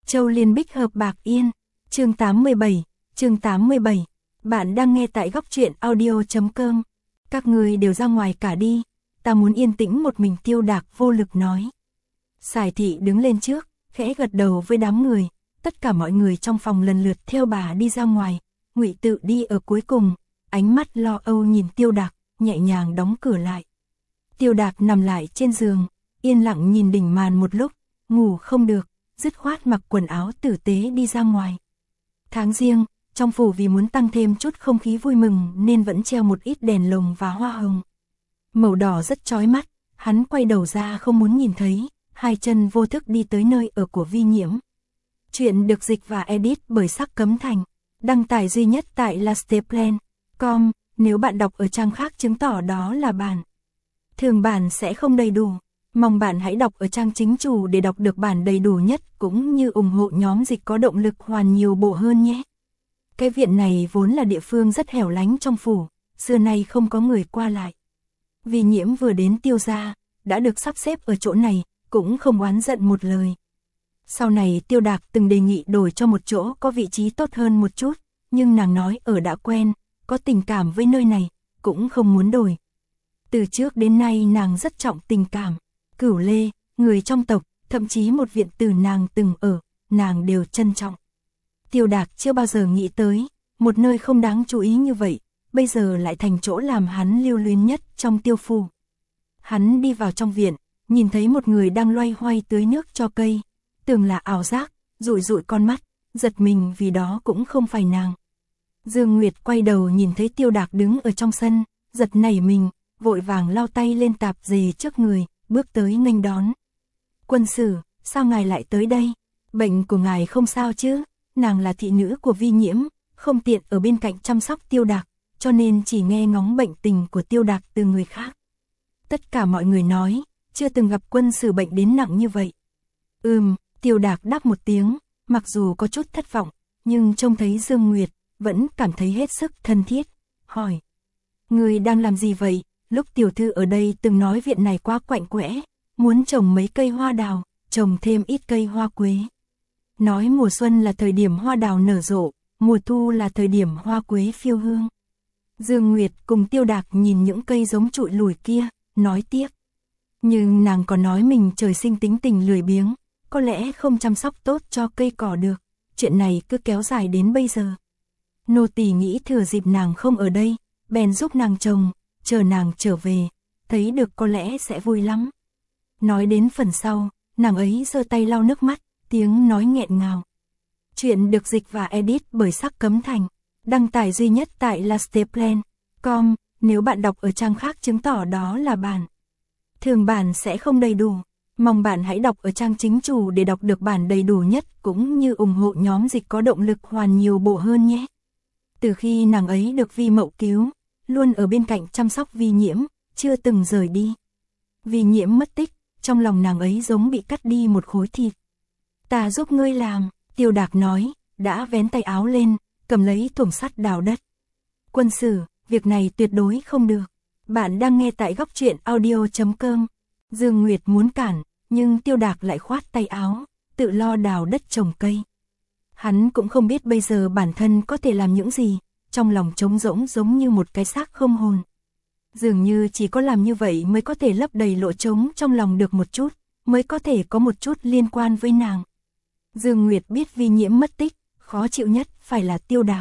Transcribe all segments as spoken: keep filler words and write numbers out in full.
Châu Liên Bích hợp Bạc Yên, chương tám mươi bảy, chương tám mươi bảy. Bạn đang nghe tại góc truyện audio chấm com. Các người đều ra ngoài cả đi, ta muốn yên tĩnh một mình. Tiêu Đạc vô lực nói. Sải Thị đứng lên trước, khẽ gật đầu với đám người, tất cả mọi người trong phòng lần lượt theo bà đi ra ngoài. Ngụy Tự đi ở cuối cùng, ánh mắt lo âu nhìn Tiêu Đạc, nhẹ nhàng đóng cửa lại. Tiêu Đạc nằm lại trên giường, yên lặng nhìn đỉnh màn một lúc, ngủ không được, dứt khoát mặc quần áo tử tế đi ra ngoài. Tháng Giêng, trong phủ vì muốn tăng thêm chút không khí vui mừng nên vẫn treo một ít đèn lồng và hoa hồng. Màu đỏ rất chói mắt, hắn quay đầu ra không muốn nhìn thấy, hai chân vô thức đi tới nơi ở của Vi Nhiễm. Chuyện được dịch và edit bởi Sắc Cấm Thành, đăng tải duy nhất tại lasteplan chấm com, nếu bạn đọc ở trang khác chứng tỏ đó là bản thường bản sẽ không đầy đủ. Mong bạn hãy đọc ở trang chính chủ để đọc được bản đầy đủ nhất, cũng như ủng hộ nhóm dịch có động lực hoàn nhiều bộ hơn nhé. Cái viện này vốn là địa phương rất hẻo lánh trong phủ, xưa nay không có người qua lại. Vi Nhiễm vừa đến Tiêu gia, đã được sắp xếp ở chỗ này, cũng không oán giận một lời. Sau này Tiêu Đạc từng đề nghị đổi cho một chỗ có vị trí tốt hơn một chút, nhưng nàng nói ở đã quen, có tình cảm với nơi này, cũng không muốn đổi. Từ trước đến nay nàng rất trọng tình cảm. Cửu Lê, người trong tộc, thậm chí một viện tử nàng từng ở, nàng đều trân trọng. Tiêu Đạc chưa bao giờ nghĩ tới, một nơi không đáng chú ý như vậy, bây giờ lại thành chỗ làm hắn lưu luyến nhất trong Tiêu phủ. Hắn đi vào trong viện, nhìn thấy một người đang loay hoay tưới nước cho cây, tưởng là ảo giác, dụi dụi con mắt, giật mình vì đó cũng không phải nàng. Dương Nguyệt quay đầu nhìn thấy Tiêu Đạc đứng ở trong sân, giật nảy mình, vội vàng lau tay lên tạp dề trước người, bước tới nghênh đón. Quân sử, sao ngài lại tới đây? Bệnh của ngài không sao chứ? Nàng là thị nữ của Vi Nhiễm, không tiện ở bên cạnh chăm sóc Tiêu Đạc, cho nên chỉ nghe ngóng bệnh tình của Tiêu Đạc từ người khác. Tất cả mọi người nói, chưa từng gặp quân sử bệnh đến nặng như vậy. Ừm, Tiêu Đạc đáp một tiếng, mặc dù có chút thất vọng, nhưng trông thấy Dương Nguyệt, vẫn cảm thấy hết sức thân thiết, hỏi. Người đang làm gì vậy? Lúc tiểu thư ở đây từng nói viện này quá quạnh quẽ, muốn trồng mấy cây hoa đào, trồng thêm ít cây hoa quế. Nói mùa xuân là thời điểm hoa đào nở rộ, mùa thu là thời điểm hoa quế phiêu hương. Dương Nguyệt cùng Tiêu Đạc nhìn những cây giống trụi lùi kia, nói tiếc. Nhưng nàng còn nói mình trời sinh tính tình lười biếng, có lẽ không chăm sóc tốt cho cây cỏ được, chuyện này cứ kéo dài đến bây giờ. Nô tỳ nghĩ thừa dịp nàng không ở đây, bèn giúp nàng trồng, chờ nàng trở về, thấy được có lẽ sẽ vui lắm. Nói đến phần sau, nàng ấy giơ tay lau nước mắt, tiếng nói nghẹn ngào. Chuyện được dịch và edit bởi Sắc Cấm Thành, đăng tải duy nhất tại lasteplan chấm com, nếu bạn đọc ở trang khác chứng tỏ đó là bản thường bản sẽ không đầy đủ. Mong bạn hãy đọc ở trang chính chủ để đọc được bản đầy đủ nhất, cũng như ủng hộ nhóm dịch có động lực hoàn nhiều bộ hơn nhé. Từ khi nàng ấy được Vi Mậu cứu, luôn ở bên cạnh chăm sóc Vi Nhiễm, chưa từng rời đi. Vi Nhiễm mất tích, trong lòng nàng ấy giống bị cắt đi một khối thịt. Ta giúp ngươi làm, Tiêu Đạc nói, đã vén tay áo lên, cầm lấy thùng sắt đào đất. Quân sử, việc này tuyệt đối không được. Bạn đang nghe tại góc truyện audio chấm com. Dương Nguyệt muốn cản, nhưng Tiêu Đạc lại khoát tay áo, tự lo đào đất trồng cây. Hắn cũng không biết bây giờ bản thân có thể làm những gì, trong lòng trống rỗng giống như một cái xác không hồn. Dường như chỉ có làm như vậy mới có thể lấp đầy lỗ trống trong lòng được một chút, mới có thể có một chút liên quan với nàng. Dương Nguyệt biết Vi Nhiễm mất tích, khó chịu nhất phải là Tiêu Đạc.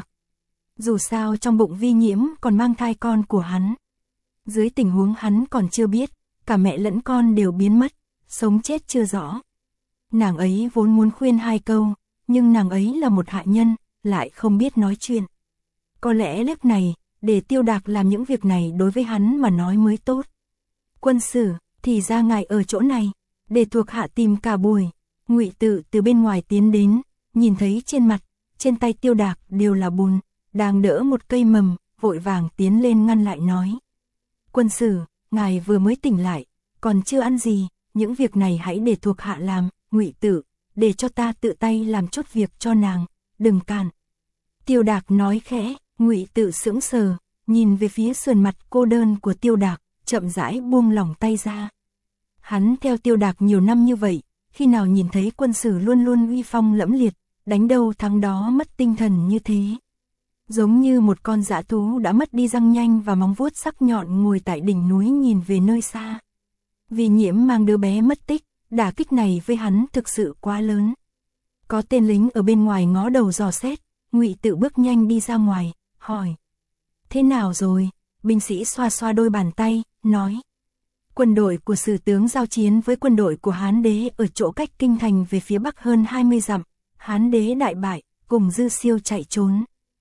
Dù sao trong bụng Vi Nhiễm còn mang thai con của hắn. Dưới tình huống hắn còn chưa biết, cả mẹ lẫn con đều biến mất, sống chết chưa rõ. Nàng ấy vốn muốn khuyên hai câu, nhưng nàng ấy là một hạ nhân, lại không biết nói chuyện. Có lẽ lúc này, để Tiêu Đạc làm những việc này đối với hắn mà nói mới tốt. Quân sử, thì ra ngài ở chỗ này, để thuộc hạ tìm cả buổi. Ngụy Tự từ bên ngoài tiến đến, nhìn thấy trên mặt, trên tay Tiêu Đạc đều là bùn, đang đỡ một cây mầm, vội vàng tiến lên ngăn lại nói. Quân sử, ngài vừa mới tỉnh lại, còn chưa ăn gì, những việc này hãy để thuộc hạ làm. Ngụy Tự, để cho ta tự tay làm chút việc cho nàng, đừng cản. Tiêu Đạc nói khẽ. Ngụy Tự sững sờ, nhìn về phía sườn mặt cô đơn của Tiêu Đạc, chậm rãi buông lỏng tay ra. Hắn theo Tiêu Đạc nhiều năm như vậy, khi nào nhìn thấy quân sử luôn luôn uy phong lẫm liệt, đánh đâu thắng đó mất tinh thần như thế. Giống như một con dã thú đã mất đi răng nhanh và móng vuốt sắc nhọn ngồi tại đỉnh núi nhìn về nơi xa. Vì Nhiễm mang đứa bé mất tích, đả kích này với hắn thực sự quá lớn. Có tên lính ở bên ngoài ngó đầu dò xét, Ngụy Tự bước nhanh đi ra ngoài, hỏi. Thế nào rồi? Binh sĩ xoa xoa đôi bàn tay, nói. Quân đội của Sử tướng giao chiến với quân đội của Hán đế ở chỗ cách kinh thành về phía bắc hơn hai mươi dặm, Hán đế đại bại, cùng Dư Siêu chạy trốn.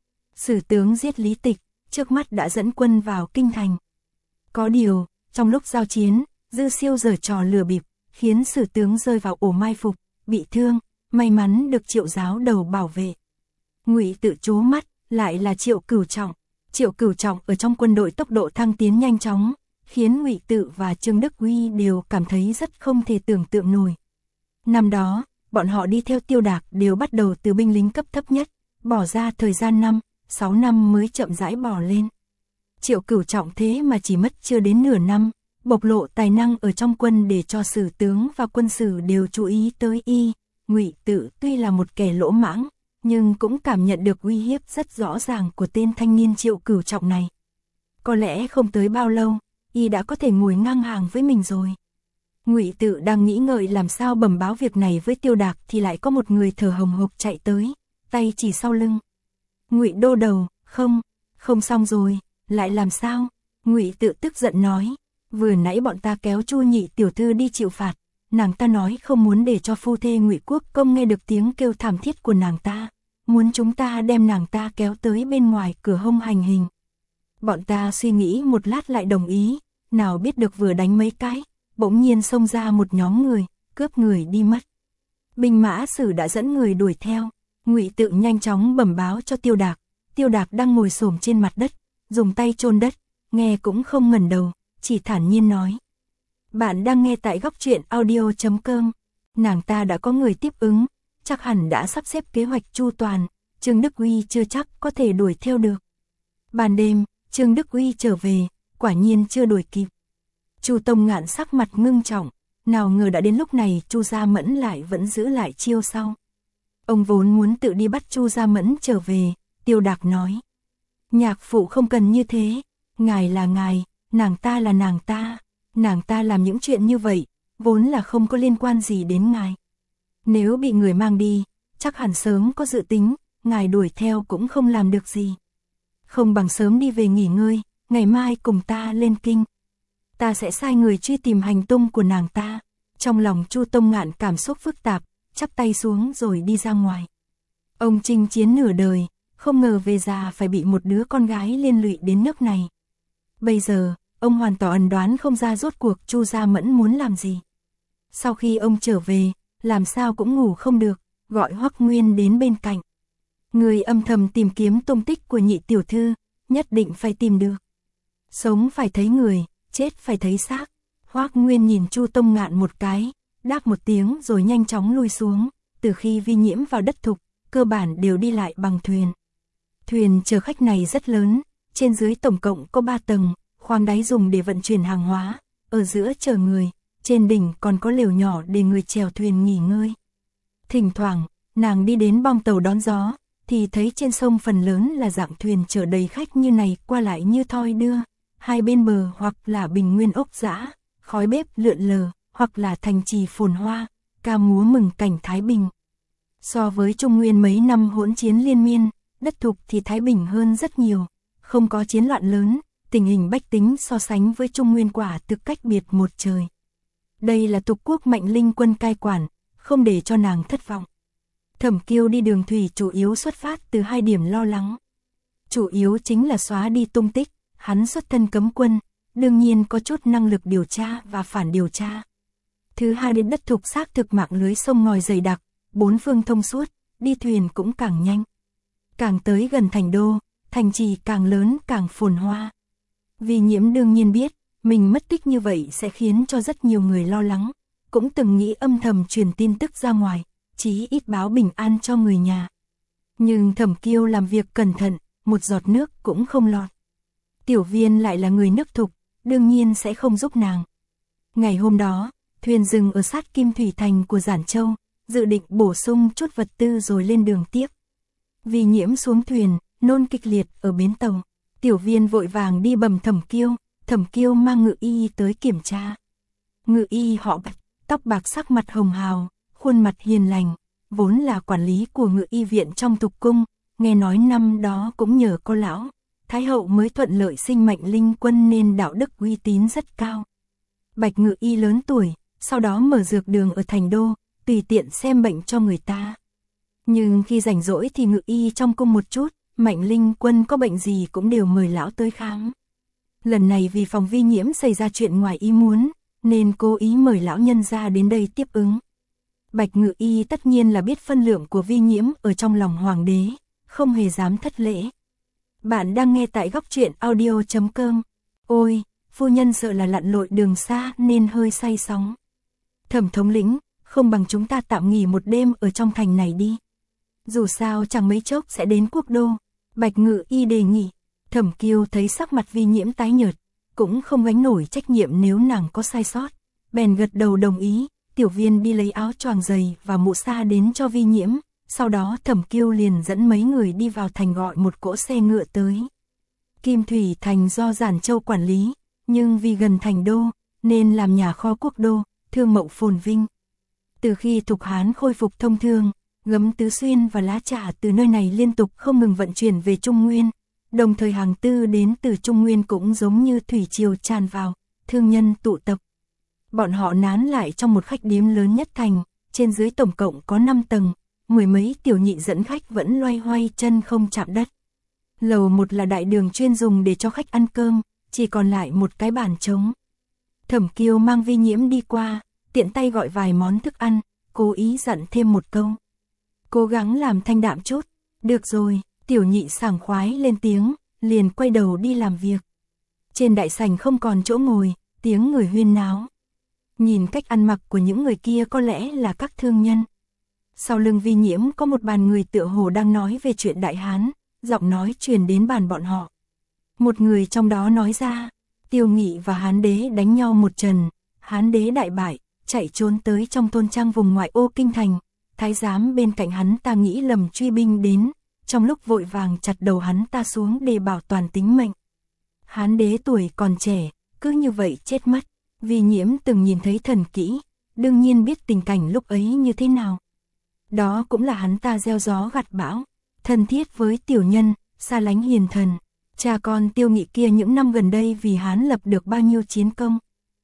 Sử tướng giết Lý Tịch, trước mắt đã dẫn quân vào kinh thành. Có điều, trong lúc giao chiến, Dư Siêu giở trò lừa bịp, khiến Sử tướng rơi vào ổ mai phục, bị thương, may mắn được Triệu giáo đầu bảo vệ. Ngụy Tự trố mắt, lại là Triệu Cửu Trọng. Triệu Cửu Trọng ở trong quân đội tốc độ thăng tiến nhanh chóng, khiến Ngụy Tự và Trương Đức Uy đều cảm thấy rất không thể tưởng tượng nổi. Năm đó, bọn họ đi theo Tiêu Đạc đều bắt đầu từ binh lính cấp thấp nhất, bỏ ra thời gian năm, sáu năm mới chậm rãi bò lên. Triệu Cửu Trọng thế mà chỉ mất chưa đến nửa năm, bộc lộ tài năng ở trong quân để cho Sử tướng và quân sử đều chú ý tới y. Ngụy Tự tuy là một kẻ lỗ mãng, nhưng cũng cảm nhận được uy hiếp rất rõ ràng của tên thanh niên Triệu Cửu Trọng này. Có lẽ không tới bao lâu, y đã có thể ngồi ngang hàng với mình rồi. Ngụy Tự đang nghĩ ngợi làm sao bẩm báo việc này với Tiêu Đạc thì lại có một người thở hồng hộc chạy tới, tay chỉ sau lưng. Ngụy đô đầu, không, không xong rồi, lại làm sao? Ngụy Tự tức giận nói, vừa nãy bọn ta kéo Chu nhị tiểu thư đi chịu phạt, nàng ta nói không muốn để cho phu thê Ngụy Quốc Công nghe được tiếng kêu thảm thiết của nàng ta, muốn chúng ta đem nàng ta kéo tới bên ngoài cửa hông hành hình. Bọn ta suy nghĩ một lát lại đồng ý, nào biết được vừa đánh mấy cái, bỗng nhiên xông ra một nhóm người, cướp người đi mất. Binh mã Sử đã dẫn người đuổi theo, Ngụy Tự nhanh chóng bẩm báo cho Tiêu Đạc. Tiêu Đạc đang ngồi xổm trên mặt đất, dùng tay chôn đất, nghe cũng không ngẩng đầu, chỉ thản nhiên nói. Bạn đang nghe tại góc truyện audio chấm com. Nàng ta đã có người tiếp ứng, chắc hẳn đã sắp xếp kế hoạch chu toàn, Trương Đức Uy chưa chắc có thể đuổi theo được. Ban đêm, Trương Đức Uy trở về, quả nhiên chưa đuổi kịp. Chu Tông Ngạn sắc mặt ngưng trọng, nào ngờ đã đến lúc này Chu Gia Mẫn lại vẫn giữ lại chiêu sau. Ông vốn muốn tự đi bắt Chu Gia Mẫn trở về, Tiêu Đạc nói. Nhạc phụ không cần như thế, ngài là ngài, nàng ta là nàng ta, nàng ta làm những chuyện như vậy, vốn là không có liên quan gì đến ngài. Nếu bị người mang đi, chắc hẳn sớm có dự tính, ngài đuổi theo cũng không làm được gì. Không bằng sớm đi về nghỉ ngơi, ngày mai cùng ta lên kinh. Ta sẽ sai người truy tìm hành tung của nàng ta. Trong lòng Chu Tông Ngạn cảm xúc phức tạp, chắp tay xuống rồi đi ra ngoài. Ông chinh chiến nửa đời, không ngờ về già phải bị một đứa con gái liên lụy đến nước này. Bây giờ, ông hoàn toàn đoán không ra rốt cuộc Chu Gia Mẫn muốn làm gì. Sau khi ông trở về, làm sao cũng ngủ không được, gọi Hoắc Nguyên đến bên cạnh. Người âm thầm tìm kiếm tung tích của nhị tiểu thư, nhất định phải tìm được. Sống phải thấy người, chết phải thấy xác. Hoắc Nguyên nhìn Chu Tông Ngạn một cái, đáp một tiếng rồi nhanh chóng lui xuống. Từ khi Vi Nhiễm vào đất thục, cơ bản đều đi lại bằng thuyền. Thuyền chở khách này rất lớn, trên dưới tổng cộng có ba tầng, khoang đáy dùng để vận chuyển hàng hóa, ở giữa chở người, trên đỉnh còn có lều nhỏ để người chèo thuyền nghỉ ngơi. Thỉnh thoảng, nàng đi đến bong tàu đón gió, thì thấy trên sông phần lớn là dạng thuyền chở đầy khách như này qua lại như thoi đưa, hai bên bờ hoặc là bình nguyên ốc dã, khói bếp lượn lờ, hoặc là thành trì phồn hoa, ca múa mừng cảnh Thái Bình. So với Trung Nguyên mấy năm hỗn chiến liên miên, đất thục thì Thái Bình hơn rất nhiều, không có chiến loạn lớn, tình hình bách tính so sánh với Trung Nguyên quả thực cách biệt một trời. Đây là tục quốc mạnh linh quân cai quản, không để cho nàng thất vọng. Thẩm Kiêu đi đường thủy chủ yếu xuất phát từ hai điểm lo lắng. Chủ yếu chính là xóa đi tung tích, hắn xuất thân cấm quân, đương nhiên có chút năng lực điều tra và phản điều tra. Thứ hai đến đất thục xác thực mạng lưới sông ngòi dày đặc, bốn phương thông suốt, đi thuyền cũng càng nhanh. Càng tới gần thành đô, thành trì càng lớn càng phồn hoa. Vi Nhiễm đương nhiên biết, mình mất tích như vậy sẽ khiến cho rất nhiều người lo lắng, cũng từng nghĩ âm thầm truyền tin tức ra ngoài, chí ít báo bình an cho người nhà. Nhưng Thẩm Kiêu làm việc cẩn thận, một giọt nước cũng không lọt. Tiểu Viên lại là người nước thục, đương nhiên sẽ không giúp nàng. Ngày hôm đó, Thuyền dừng ở sát Kim Thủy Thành của Giản Châu, dự định bổ sung chút vật tư rồi lên đường tiếp. Vi Nhiễm xuống thuyền, nôn kịch liệt ở bến tàu. Tiểu Viên vội vàng đi bẩm Thẩm Kiêu, Thẩm Kiêu mang Ngự Y tới kiểm tra. Ngự Y họ Bạch, tóc bạc sắc mặt hồng hào, khuôn mặt hiền lành, vốn là quản lý của Ngự Y viện trong Thục cung, nghe nói năm đó cũng nhờ cô lão Thái hậu mới thuận lợi sinh mệnh linh quân nên đạo đức uy tín rất cao. Bạch Ngự Y lớn tuổi, sau đó mở dược đường ở Thành Đô, tùy tiện xem bệnh cho người ta. Nhưng khi rảnh rỗi thì Ngự Y trong cung một chút, Mạnh Linh Quân có bệnh gì cũng đều mời lão tới khám. Lần này vì phòng Vi Nhiễm xảy ra chuyện ngoài ý muốn, nên cố ý mời lão nhân ra đến đây tiếp ứng. Bạch Ngự Y tất nhiên là biết phân lượng của Vi Nhiễm ở trong lòng hoàng đế, không hề dám thất lễ. Bạn đang nghe tại góc truyện audio chấm com. Ôi, phu nhân sợ là lặn lội đường xa nên hơi say sóng. Thẩm thống lĩnh, không bằng chúng ta tạm nghỉ một đêm ở trong thành này đi. Dù sao chẳng mấy chốc sẽ đến quốc đô. Bạch Ngự Y đề nghị. Thẩm Kiêu thấy sắc mặt Vi Nhiễm tái nhợt, cũng không gánh nổi trách nhiệm nếu nàng có sai sót, bèn gật đầu đồng ý. Tiểu Viên đi lấy áo choàng dày và mũ sa đến cho Vi Nhiễm, sau đó Thẩm Kiêu liền dẫn mấy người đi vào thành gọi một cỗ xe ngựa tới. Kim Thủy Thành do Giản Châu quản lý, nhưng vì gần thành đô, nên làm nhà kho quốc đô, thương mậu phồn vinh. Từ khi Thục Hán khôi phục thông thương, gấm tứ xuyên và lá trà từ nơi này liên tục không ngừng vận chuyển về Trung Nguyên, đồng thời hàng tư đến từ Trung Nguyên cũng giống như thủy triều tràn vào, thương nhân tụ tập. Bọn họ nán lại trong một khách điếm lớn nhất thành, trên dưới tổng cộng có năm tầng, mười mấy tiểu nhị dẫn khách vẫn loay hoay chân không chạm đất. Lầu một là đại đường chuyên dùng để cho khách ăn cơm, chỉ còn lại một cái bàn trống. Thẩm Kiêu mang Vi Nhiễm đi qua, tiện tay gọi vài món thức ăn, cố ý dặn thêm một câu. Cố gắng làm thanh đạm chút. Được rồi, tiểu nhị sảng khoái lên tiếng, liền quay đầu đi làm việc. Trên đại sảnh không còn chỗ ngồi, tiếng người huyên náo. Nhìn cách ăn mặc của những người kia có lẽ là các thương nhân. Sau lưng Vi Nhiễm có một bàn người tựa hồ đang nói về chuyện Đại Hán, giọng nói truyền đến bàn bọn họ. Một người trong đó nói ra, Tiêu Nghị và Hán đế đánh nhau một trận, Hán đế đại bại, chạy trốn tới trong thôn trang vùng ngoại ô kinh thành. Thái giám bên cạnh hắn ta nghĩ lầm truy binh đến, trong lúc vội vàng chặt đầu hắn ta xuống để bảo toàn tính mệnh. Hán đế tuổi còn trẻ, cứ như vậy chết mất. Vi Nhiễm từng nhìn thấy thần kỹ, đương nhiên biết tình cảnh lúc ấy như thế nào. Đó cũng là hắn ta gieo gió gặt bão, thân thiết với tiểu nhân, xa lánh hiền thần. Cha con Tiêu Nghị kia những năm gần đây vì Hán lập được bao nhiêu chiến công.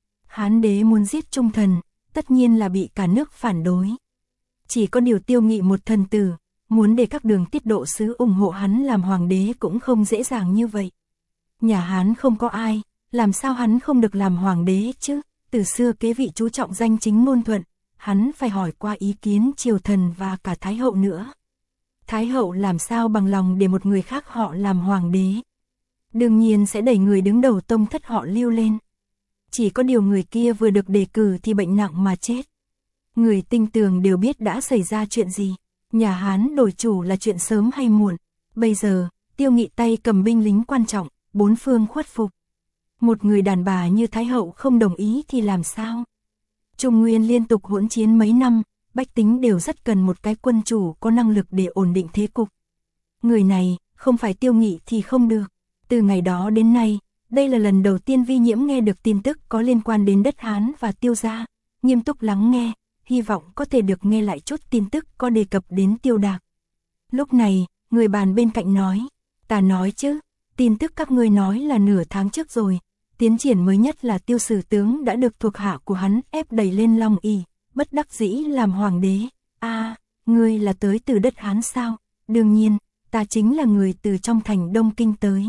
Hán đế muốn giết Trung thần, tất nhiên là bị cả nước phản đối. Chỉ có điều Tiêu Nghị một thần tử, muốn để các đường tiết độ sứ ủng hộ hắn làm hoàng đế cũng không dễ dàng như vậy. Nhà Hán không có ai, làm sao hắn không được làm hoàng đế chứ? Từ xưa kế vị chú trọng danh chính ngôn thuận, hắn phải hỏi qua ý kiến triều thần và cả Thái hậu nữa. Thái hậu làm sao bằng lòng để một người khác họ làm hoàng đế? Đương nhiên sẽ đẩy người đứng đầu tông thất họ Lưu lên. Chỉ có điều người kia vừa được đề cử thì bệnh nặng mà chết. Người tinh tường đều biết đã xảy ra chuyện gì. Nhà Hán đổi chủ là chuyện sớm hay muộn. Bây giờ, Tiêu Nghị tay cầm binh lính quan trọng, bốn phương khuất phục. Một người đàn bà như Thái hậu không đồng ý thì làm sao? Trung Nguyên liên tục hỗn chiến mấy năm, bách tính đều rất cần một cái quân chủ có năng lực để ổn định thế cục. Người này, không phải Tiêu Nghị thì không được. Từ ngày đó đến nay, đây là lần đầu tiên Vi Nhiễm nghe được tin tức có liên quan đến đất Hán và Tiêu gia, nghiêm túc lắng nghe, hy vọng có thể được nghe lại chút tin tức có đề cập đến Tiêu Đạc. Lúc này, người bàn bên cạnh nói, ta nói chứ, tin tức các ngươi nói là nửa tháng trước rồi, tiến triển mới nhất là Tiêu sử tướng đã được thuộc hạ của hắn ép đẩy lên Long ỷ, bất đắc dĩ làm hoàng đế. A, à, ngươi là tới từ đất Hán sao? Đương nhiên, ta chính là người từ trong thành Đông Kinh tới.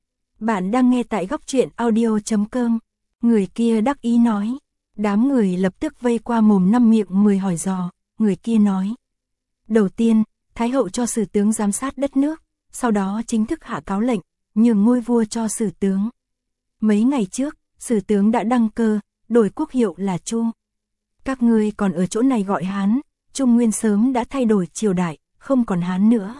Bạn đang nghe tại góc truyện audio chấm com. Người kia đắc ý nói. Đám người lập tức vây qua mồm năm miệng mười hỏi dò. Người kia nói. Đầu tiên, Thái hậu cho sử tướng giám sát đất nước, sau đó chính thức hạ cáo lệnh, nhường ngôi vua cho sử tướng. Mấy ngày trước, sử tướng đã đăng cơ, đổi quốc hiệu là Chu. Các ngươi còn ở chỗ này gọi Hán, Trung Nguyên sớm đã thay đổi triều đại, không còn Hán nữa.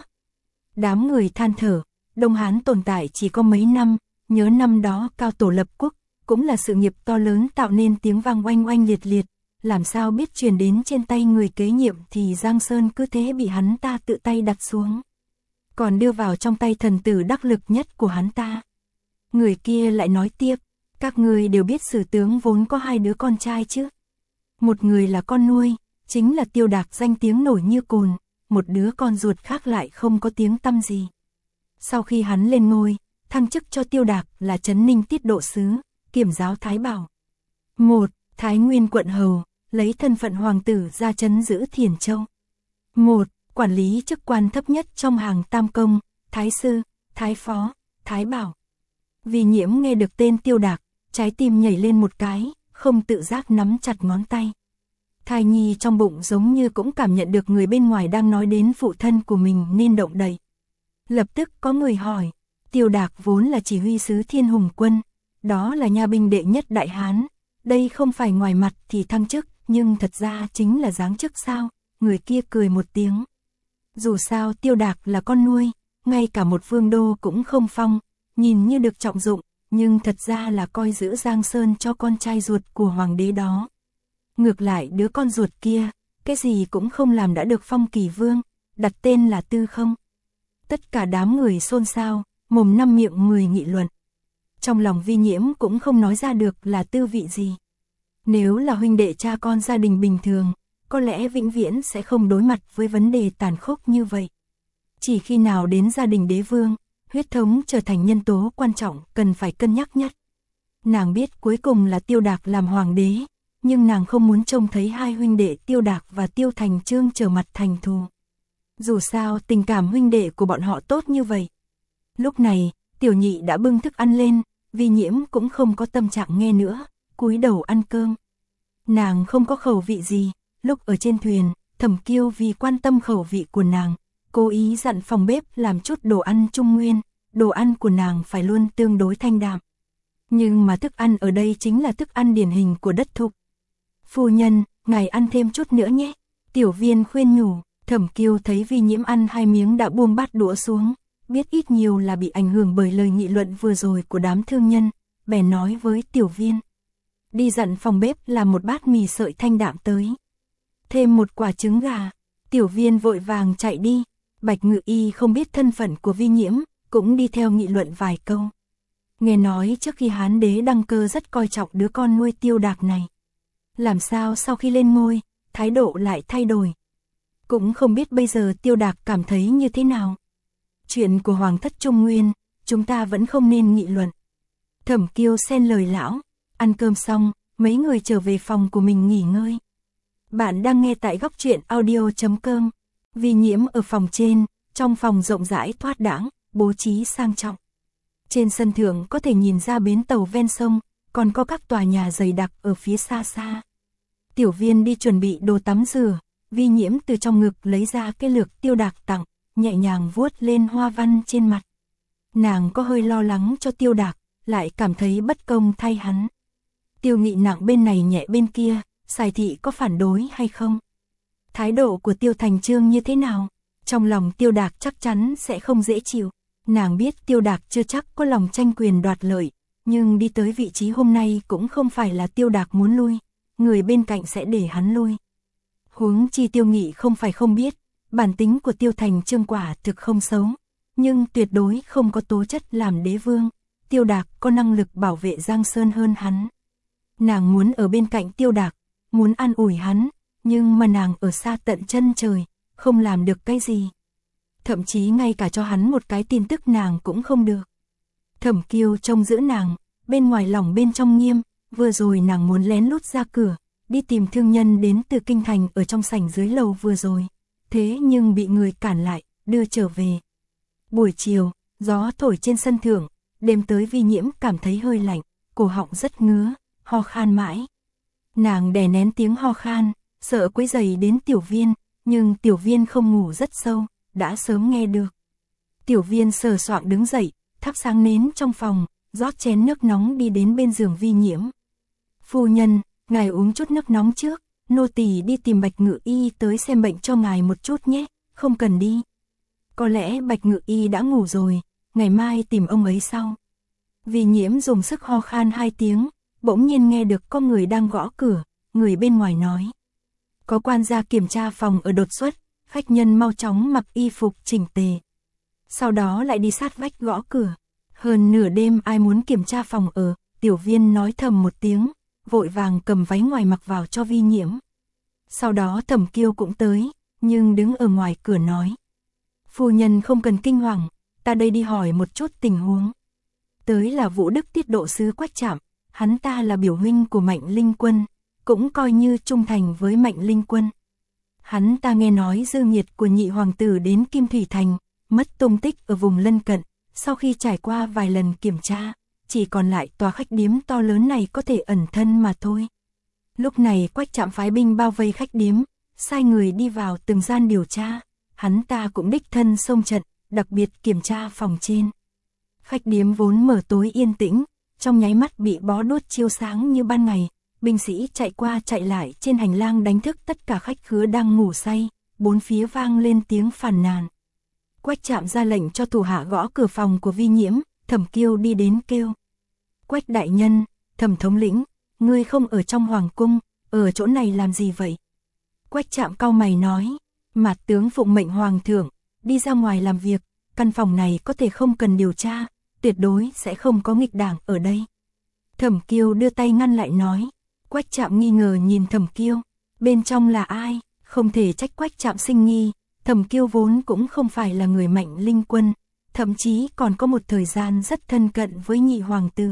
Đám người than thở, Đông Hán tồn tại chỉ có mấy năm, nhớ năm đó cao tổ lập quốc, cũng là sự nghiệp to lớn tạo nên tiếng vang oanh oanh liệt liệt, làm sao biết truyền đến trên tay người kế nhiệm thì Giang Sơn cứ thế bị hắn ta tự tay đặt xuống. Còn đưa vào trong tay thần tử đắc lực nhất của hắn ta. Người kia lại nói tiếp, các người đều biết Sử tướng vốn có hai đứa con trai chứ. Một người là con nuôi, chính là Tiêu Đạc danh tiếng nổi như cồn, một đứa con ruột khác lại không có tiếng tăm gì. Sau khi hắn lên ngôi, thăng chức cho Tiêu Đạc là Trấn Ninh Tiết Độ Sứ, Kiểm giáo Thái Bảo. Một, Thái Nguyên quận hầu, lấy thân phận hoàng tử ra trấn giữ Thiền Châu. Một, quản lý chức quan thấp nhất trong hàng tam công, Thái Sư, Thái Phó, Thái Bảo. Vi Nhiễm nghe được tên Tiêu Đạc, trái tim nhảy lên một cái, không tự giác nắm chặt ngón tay. Thai nhi trong bụng giống như cũng cảm nhận được người bên ngoài đang nói đến phụ thân của mình nên động đậy. Lập tức có người hỏi, Tiêu Đạc vốn là chỉ huy sứ Thiên Hùng Quân, đó là nha binh đệ nhất Đại Hán, đây không phải ngoài mặt thì thăng chức, nhưng thật ra chính là giáng chức sao? Người kia cười một tiếng. Dù sao Tiêu Đạc là con nuôi, ngay cả một vương đô cũng không phong, nhìn như được trọng dụng, nhưng thật ra là coi giữ Giang Sơn cho con trai ruột của hoàng đế đó. Ngược lại đứa con ruột kia, cái gì cũng không làm đã được phong kỳ vương, đặt tên là Tư Không. Tất cả đám người xôn xao, mồm năm miệng mười nghị luận. Trong lòng Vi Nhiễm cũng không nói ra được là tư vị gì. Nếu là huynh đệ cha con gia đình bình thường, có lẽ vĩnh viễn sẽ không đối mặt với vấn đề tàn khốc như vậy. Chỉ khi nào đến gia đình đế vương, huyết thống trở thành nhân tố quan trọng cần phải cân nhắc nhất. Nàng biết cuối cùng là Tiêu Đạc làm hoàng đế, nhưng nàng không muốn trông thấy hai huynh đệ Tiêu Đạc và Tiêu Thành Chương trở mặt thành thù. Dù sao tình cảm huynh đệ của bọn họ tốt như vậy. Lúc này, Tiểu Nhị đã bưng thức ăn lên, Vi Nhiễm cũng không có tâm trạng nghe nữa, cúi đầu ăn cơm. Nàng không có khẩu vị gì, lúc ở trên thuyền, Thẩm Kiêu vì quan tâm khẩu vị của nàng, cố ý dặn phòng bếp làm chút đồ ăn trung nguyên, đồ ăn của nàng phải luôn tương đối thanh đạm. Nhưng mà thức ăn ở đây chính là thức ăn điển hình của đất thục. Phu nhân, ngài ăn thêm chút nữa nhé. Tiểu Viên khuyên nhủ. Thẩm Kiêu thấy Vi Nhiễm ăn hai miếng đã buông bát đũa xuống, biết ít nhiều là bị ảnh hưởng bởi lời nghị luận vừa rồi của đám thương nhân, bèn nói với Tiểu Viên. Đi dặn phòng bếp làm một bát mì sợi thanh đạm tới. Thêm một quả trứng gà. Tiểu Viên vội vàng chạy đi. Bạch Ngự Y không biết thân phận của Vi Nhiễm, cũng đi theo nghị luận vài câu. Nghe nói trước khi Hán đế đăng cơ rất coi trọng đứa con nuôi Tiêu Đạc này. Làm sao sau khi lên ngôi, thái độ lại thay đổi. Cũng không biết bây giờ Tiêu Đạc cảm thấy như thế nào. Chuyện của Hoàng thất Trung Nguyên, chúng ta vẫn không nên nghị luận. Thẩm Kiêu xen lời lão, ăn cơm xong, mấy người trở về phòng của mình nghỉ ngơi. Bạn đang nghe tại góc truyện audio chấm com. Vi Nhiễm ở phòng trên, trong phòng rộng rãi thoát đãng, bố trí sang trọng. Trên sân thượng có thể nhìn ra bến tàu ven sông, còn có các tòa nhà dày đặc ở phía xa xa. Tiểu Viên đi chuẩn bị đồ tắm rửa, Vi Nhiễm từ trong ngực lấy ra cái lược Tiêu Đạc tặng, nhẹ nhàng vuốt lên hoa văn trên mặt. Nàng có hơi lo lắng cho Tiêu Đạc, lại cảm thấy bất công thay hắn. Tiêu Nghị nặng bên này nhẹ bên kia, Sài thị có phản đối hay không? Thái độ của Tiêu Thành Chương như thế nào? Trong lòng Tiêu Đạc chắc chắn sẽ không dễ chịu. Nàng biết Tiêu Đạc chưa chắc có lòng tranh quyền đoạt lợi, nhưng đi tới vị trí hôm nay cũng không phải là Tiêu Đạc muốn lui, người bên cạnh sẽ để hắn lui. Huống chi Tiêu Nghị không phải không biết, bản tính của Tiêu Thành Chương quả thực không xấu, nhưng tuyệt đối không có tố chất làm đế vương. Tiêu Đạc có năng lực bảo vệ Giang Sơn hơn hắn. Nàng muốn ở bên cạnh Tiêu Đạc, muốn an ủi hắn, nhưng mà nàng ở xa tận chân trời, không làm được cái gì. Thậm chí ngay cả cho hắn một cái tin tức nàng cũng không được. Thẩm Kiêu trông giữ nàng, bên ngoài lòng bên trong nghiêm, vừa rồi nàng muốn lén lút ra cửa, đi tìm thương nhân đến từ kinh thành ở trong sảnh dưới lầu vừa rồi. Thế nhưng bị người cản lại, đưa trở về. Buổi chiều, gió thổi trên sân thượng, đêm tới Vi Nhiễm cảm thấy hơi lạnh, cổ họng rất ngứa, ho khan mãi. Nàng đè nén tiếng ho khan, sợ quấy rầy đến Tiểu Viên, nhưng Tiểu Viên không ngủ rất sâu, đã sớm nghe được. Tiểu Viên sờ soạng đứng dậy, thắp sáng nến trong phòng, rót chén nước nóng đi đến bên giường Vi Nhiễm. Phu nhân, ngài uống chút nước nóng trước, nô tỳ đi tìm Bạch Ngự Y tới xem bệnh cho ngài một chút nhé, không cần đi. Có lẽ Bạch Ngự Y đã ngủ rồi, ngày mai tìm ông ấy sau. Vi Nhiễm dùng sức ho khan hai tiếng, bỗng nhiên nghe được có người đang gõ cửa, người bên ngoài nói. Có quan gia kiểm tra phòng ở đột xuất, khách nhân mau chóng mặc y phục chỉnh tề. Sau đó lại đi sát vách gõ cửa. Hơn nửa đêm ai muốn kiểm tra phòng ở, tiểu viên nói thầm một tiếng, vội vàng cầm váy ngoài mặc vào cho Vi Nhiễm. Sau đó Thẩm Kiêu cũng tới, nhưng đứng ở ngoài cửa nói. Phu nhân không cần kinh hoàng, ta đây đi hỏi một chút tình huống. Tới là Vũ Đức tiết độ sứ Quách Trạm, hắn ta là biểu huynh của Mạnh Linh Quân, cũng coi như trung thành với Mạnh Linh Quân. Hắn ta nghe nói dư nhiệt của nhị hoàng tử đến Kim Thủy Thành, mất tung tích ở vùng lân cận, sau khi trải qua vài lần kiểm tra, chỉ còn lại tòa khách điếm to lớn này có thể ẩn thân mà thôi. Lúc này Quách Trạm phái binh bao vây khách điếm, sai người đi vào từng gian điều tra, hắn ta cũng đích thân xông trận, đặc biệt kiểm tra phòng trên. Khách điếm vốn mở tối yên tĩnh, trong nháy mắt bị bó đuốc chiếu sáng như ban ngày, binh sĩ chạy qua chạy lại trên hành lang đánh thức tất cả khách khứa đang ngủ say, bốn phía vang lên tiếng phàn nàn. Quách Trạm ra lệnh cho thủ hạ gõ cửa phòng của Vi Nhiễm, Thẩm Kiêu đi đến kêu. Quách đại nhân, Thẩm thống lĩnh, ngươi không ở trong hoàng cung, ở chỗ này làm gì vậy? Quách Trạm cau mày nói, Mạt tướng phụng mệnh hoàng thượng, đi ra ngoài làm việc, căn phòng này có thể không cần điều tra, tuyệt đối sẽ không có nghịch đảng ở đây. Thẩm Kiêu đưa tay ngăn lại nói. Quách Trạm nghi ngờ nhìn Thẩm Kiêu, bên trong là ai, không thể trách Quách Trạm sinh nghi, Thẩm Kiêu vốn cũng không phải là người Mạnh Linh Quân, thậm chí còn có một thời gian rất thân cận với nhị hoàng tử.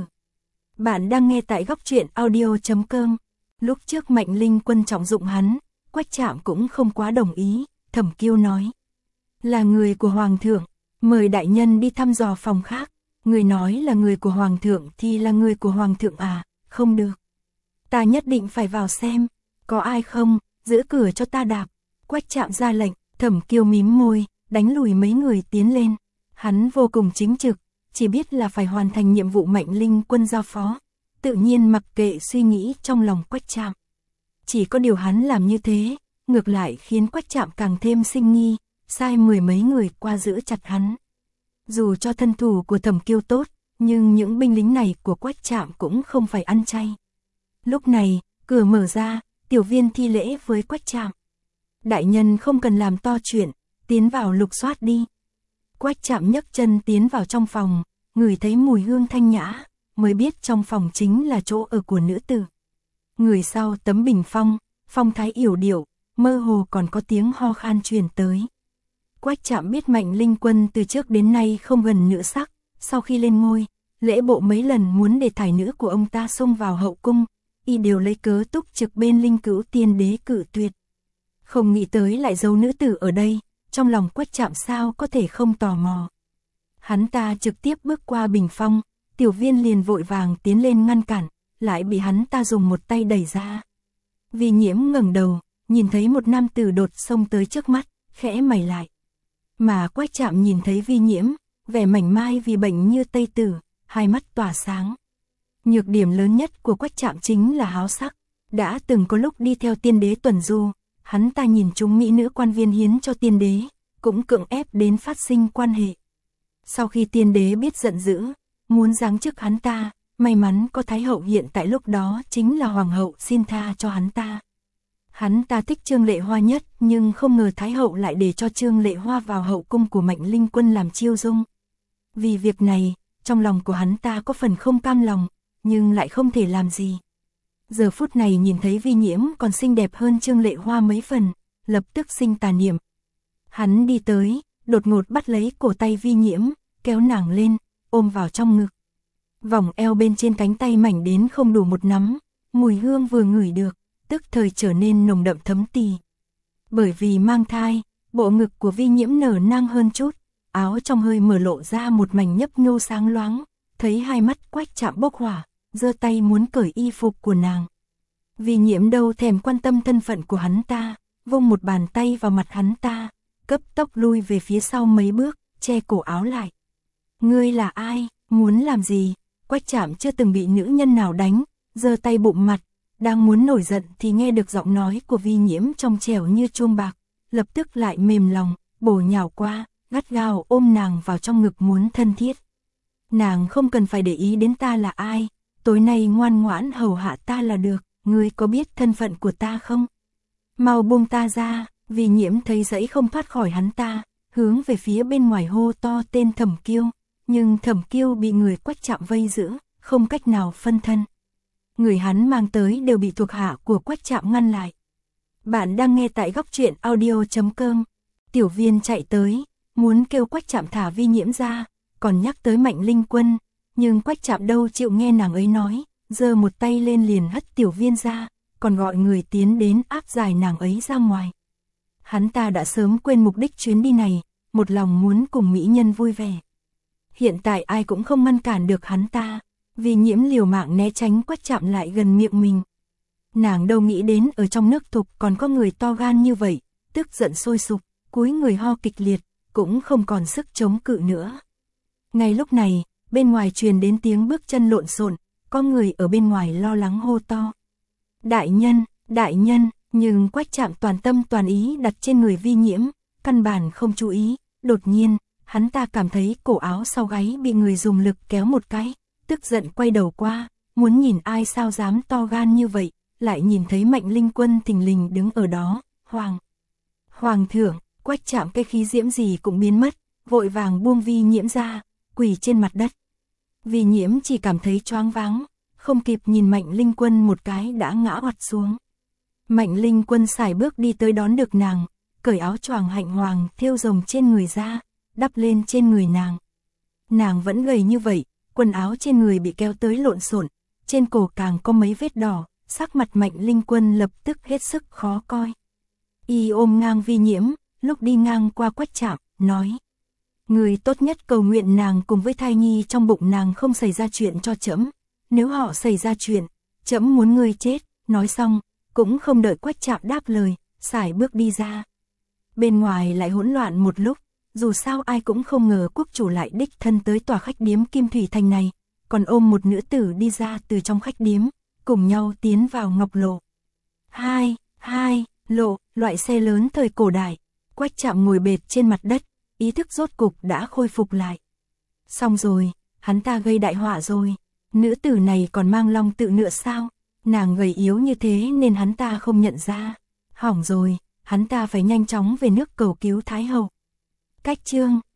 Bạn đang nghe tại góc truyện audio chấm com. Lúc trước Mạnh Linh Quân trọng dụng hắn, Quách Trạm cũng không quá đồng ý, Thẩm Kiêu nói. Là người của hoàng thượng, mời đại nhân đi thăm dò phòng khác, người nói là người của hoàng thượng thì là người của hoàng thượng à, không được. Ta nhất định phải vào xem, có ai không, giữ cửa cho ta đạp. Quách Trạm ra lệnh, Thẩm Kiêu mím môi, đánh lùi mấy người tiến lên. Hắn vô cùng chính trực, chỉ biết là phải hoàn thành nhiệm vụ Mạnh Linh Quân giao phó, tự nhiên mặc kệ suy nghĩ trong lòng Quách Trạm. Chỉ có điều hắn làm như thế, ngược lại khiến Quách Trạm càng thêm sinh nghi, sai mười mấy người qua giữ chặt hắn. Dù cho thân thủ của Thẩm Kiêu tốt, nhưng những binh lính này của Quách Trạm cũng không phải ăn chay. Lúc này, cửa mở ra, tiểu viên thi lễ với Quách Trạm. Đại nhân không cần làm to chuyện, tiến vào lục soát đi. Quách Trạm nhấc chân tiến vào trong phòng, ngửi thấy mùi hương thanh nhã, mới biết trong phòng chính là chỗ ở của nữ tử. Người sau tấm bình phong, phong thái yểu điệu, mơ hồ còn có tiếng ho khan truyền tới. Quách Trạm biết Mạnh Linh Quân từ trước đến nay không gần nữ sắc, sau khi lên ngôi, lễ bộ mấy lần muốn để thải nữ của ông ta xông vào hậu cung, y đều lấy cớ túc trực bên Linh Cữu Tiên Đế cử tuyệt. Không nghĩ tới lại giấu nữ tử ở đây, trong lòng Quách Trạm sao có thể không tò mò. Hắn ta trực tiếp bước qua bình phong, tiểu viên liền vội vàng tiến lên ngăn cản, lại bị hắn ta dùng một tay đẩy ra. Vi Nhiễm ngẩng đầu, nhìn thấy một nam tử đột xông tới trước mắt, khẽ mày lại. Mà Quách Trạm nhìn thấy Vi Nhiễm, vẻ mảnh mai vì bệnh như tây tử, hai mắt tỏa sáng. Nhược điểm lớn nhất của Quách Trạm chính là háo sắc, đã từng có lúc đi theo tiên đế tuần du, hắn ta nhìn chúng mỹ nữ quan viên hiến cho tiên đế, cũng cưỡng ép đến phát sinh quan hệ. Sau khi tiên đế biết giận dữ, muốn giáng chức hắn ta, may mắn có Thái hậu hiện tại lúc đó chính là hoàng hậu xin tha cho hắn ta. Hắn ta thích Trương Lệ Hoa nhất, nhưng không ngờ Thái hậu lại để cho Trương Lệ Hoa vào hậu cung của Mạnh Linh Quân làm chiêu dung. Vì việc này, trong lòng của hắn ta có phần không cam lòng, nhưng lại không thể làm gì. Giờ phút này nhìn thấy Vi Nhiễm còn xinh đẹp hơn Trương Lệ Hoa mấy phần, lập tức sinh tà niệm. Hắn đi tới, đột ngột bắt lấy cổ tay Vi Nhiễm, kéo nàng lên, ôm vào trong ngực. Vòng eo bên trên cánh tay mảnh đến không đủ một nắm, mùi hương vừa ngửi được, tức thời trở nên nồng đậm thấm tì. Bởi vì mang thai, bộ ngực của Vi Nhiễm nở nang hơn chút, áo trong hơi mở lộ ra một mảnh nhấp nhô sáng loáng, thấy hai mắt Quách Trạm bốc hỏa, giơ tay muốn cởi y phục của nàng. Vi Nhiễm đâu thèm quan tâm thân phận của hắn ta, vung một bàn tay vào mặt hắn ta, cấp tốc lui về phía sau mấy bước, che cổ áo lại. Ngươi là ai, muốn làm gì? Quách Trạm chưa từng bị nữ nhân nào đánh, giơ tay bụng mặt, đang muốn nổi giận thì nghe được giọng nói của Vi Nhiễm trong trẻo như chuông bạc, lập tức lại mềm lòng, bổ nhào qua, gắt gao ôm nàng vào trong ngực muốn thân thiết. Nàng không cần phải để ý đến ta là ai, tối nay ngoan ngoãn hầu hạ ta là được, ngươi có biết thân phận của ta không? Mau buông ta ra. Vì Nhiễm thấy dãy không thoát khỏi hắn ta, hướng về phía bên ngoài hô to tên Thẩm Kiêu, nhưng Thẩm Kiêu bị người Quách Trạm vây giữ, không cách nào phân thân. Người hắn mang tới đều bị thuộc hạ của Quách Trạm ngăn lại. Bạn đang nghe tại góc truyện audio chấm com. Tiểu Viên chạy tới, muốn kêu Quách Trạm thả Vi Nhiễm ra, còn nhắc tới Mạnh Linh Quân, nhưng Quách Trạm đâu chịu nghe nàng ấy nói, giơ một tay lên liền hất Tiểu Viên ra, còn gọi người tiến đến áp giải nàng ấy ra ngoài. Hắn ta đã sớm quên mục đích chuyến đi này, một lòng muốn cùng mỹ nhân vui vẻ. Hiện tại ai cũng không ngăn cản được hắn ta, vì Nhiễm liều mạng né tránh Quách Trạm lại gần miệng mình. Nàng đâu nghĩ đến ở trong nước Thục còn có người to gan như vậy, tức giận sôi sục, cúi người ho kịch liệt, cũng không còn sức chống cự nữa. Ngay lúc này, bên ngoài truyền đến tiếng bước chân lộn xộn, có người ở bên ngoài lo lắng hô to. Đại nhân, đại nhân, nhưng Quách Trạm toàn tâm toàn ý đặt trên người Vi Nhiễm, căn bản không chú ý, đột nhiên, hắn ta cảm thấy cổ áo sau gáy bị người dùng lực kéo một cái, tức giận quay đầu qua, muốn nhìn ai sao dám to gan như vậy, lại nhìn thấy Mạnh Linh Quân thình lình đứng ở đó, hoàng. Hoàng thượng, Quách Trạm cái khí diễm gì cũng biến mất, vội vàng buông Vi Nhiễm ra, quỳ trên mặt đất. Vi Nhiễm chỉ cảm thấy choáng váng, không kịp nhìn Mạnh Linh Quân một cái đã ngã oặt xuống. Mạnh Linh Quân sải bước đi tới đón được nàng, cởi áo choàng hạnh hoàng thêu rồng trên người ra, đắp lên trên người nàng. Nàng vẫn gầy như vậy, quần áo trên người bị kéo tới lộn xộn, trên cổ càng có mấy vết đỏ, sắc mặt Mạnh Linh Quân lập tức hết sức khó coi. Y ôm ngang Vi Nhiễm, lúc đi ngang qua Quách Trạm, nói: người tốt nhất cầu nguyện nàng cùng với thai nhi trong bụng nàng không xảy ra chuyện cho trẫm, nếu họ xảy ra chuyện, trẫm muốn ngươi chết. Nói xong, cũng không đợi Quách Trạm đáp lời, sải bước đi ra. Bên ngoài lại hỗn loạn một lúc, dù sao ai cũng không ngờ quốc chủ lại đích thân tới tòa khách điếm Kim Thủy Thành này, còn ôm một nữ tử đi ra từ trong khách điếm, cùng nhau tiến vào Ngọc Lộ. Hai, hai, lộ, loại xe lớn thời cổ đại. Quách Trạm ngồi bệt trên mặt đất, ý thức rốt cục đã khôi phục lại. Xong rồi, hắn ta gây đại họa rồi. Nữ tử này còn mang long tự nữa sao? Nàng gầy yếu như thế nên hắn ta không nhận ra. Hỏng rồi, hắn ta phải nhanh chóng về nước cầu cứu Thái Hậu. Cách chương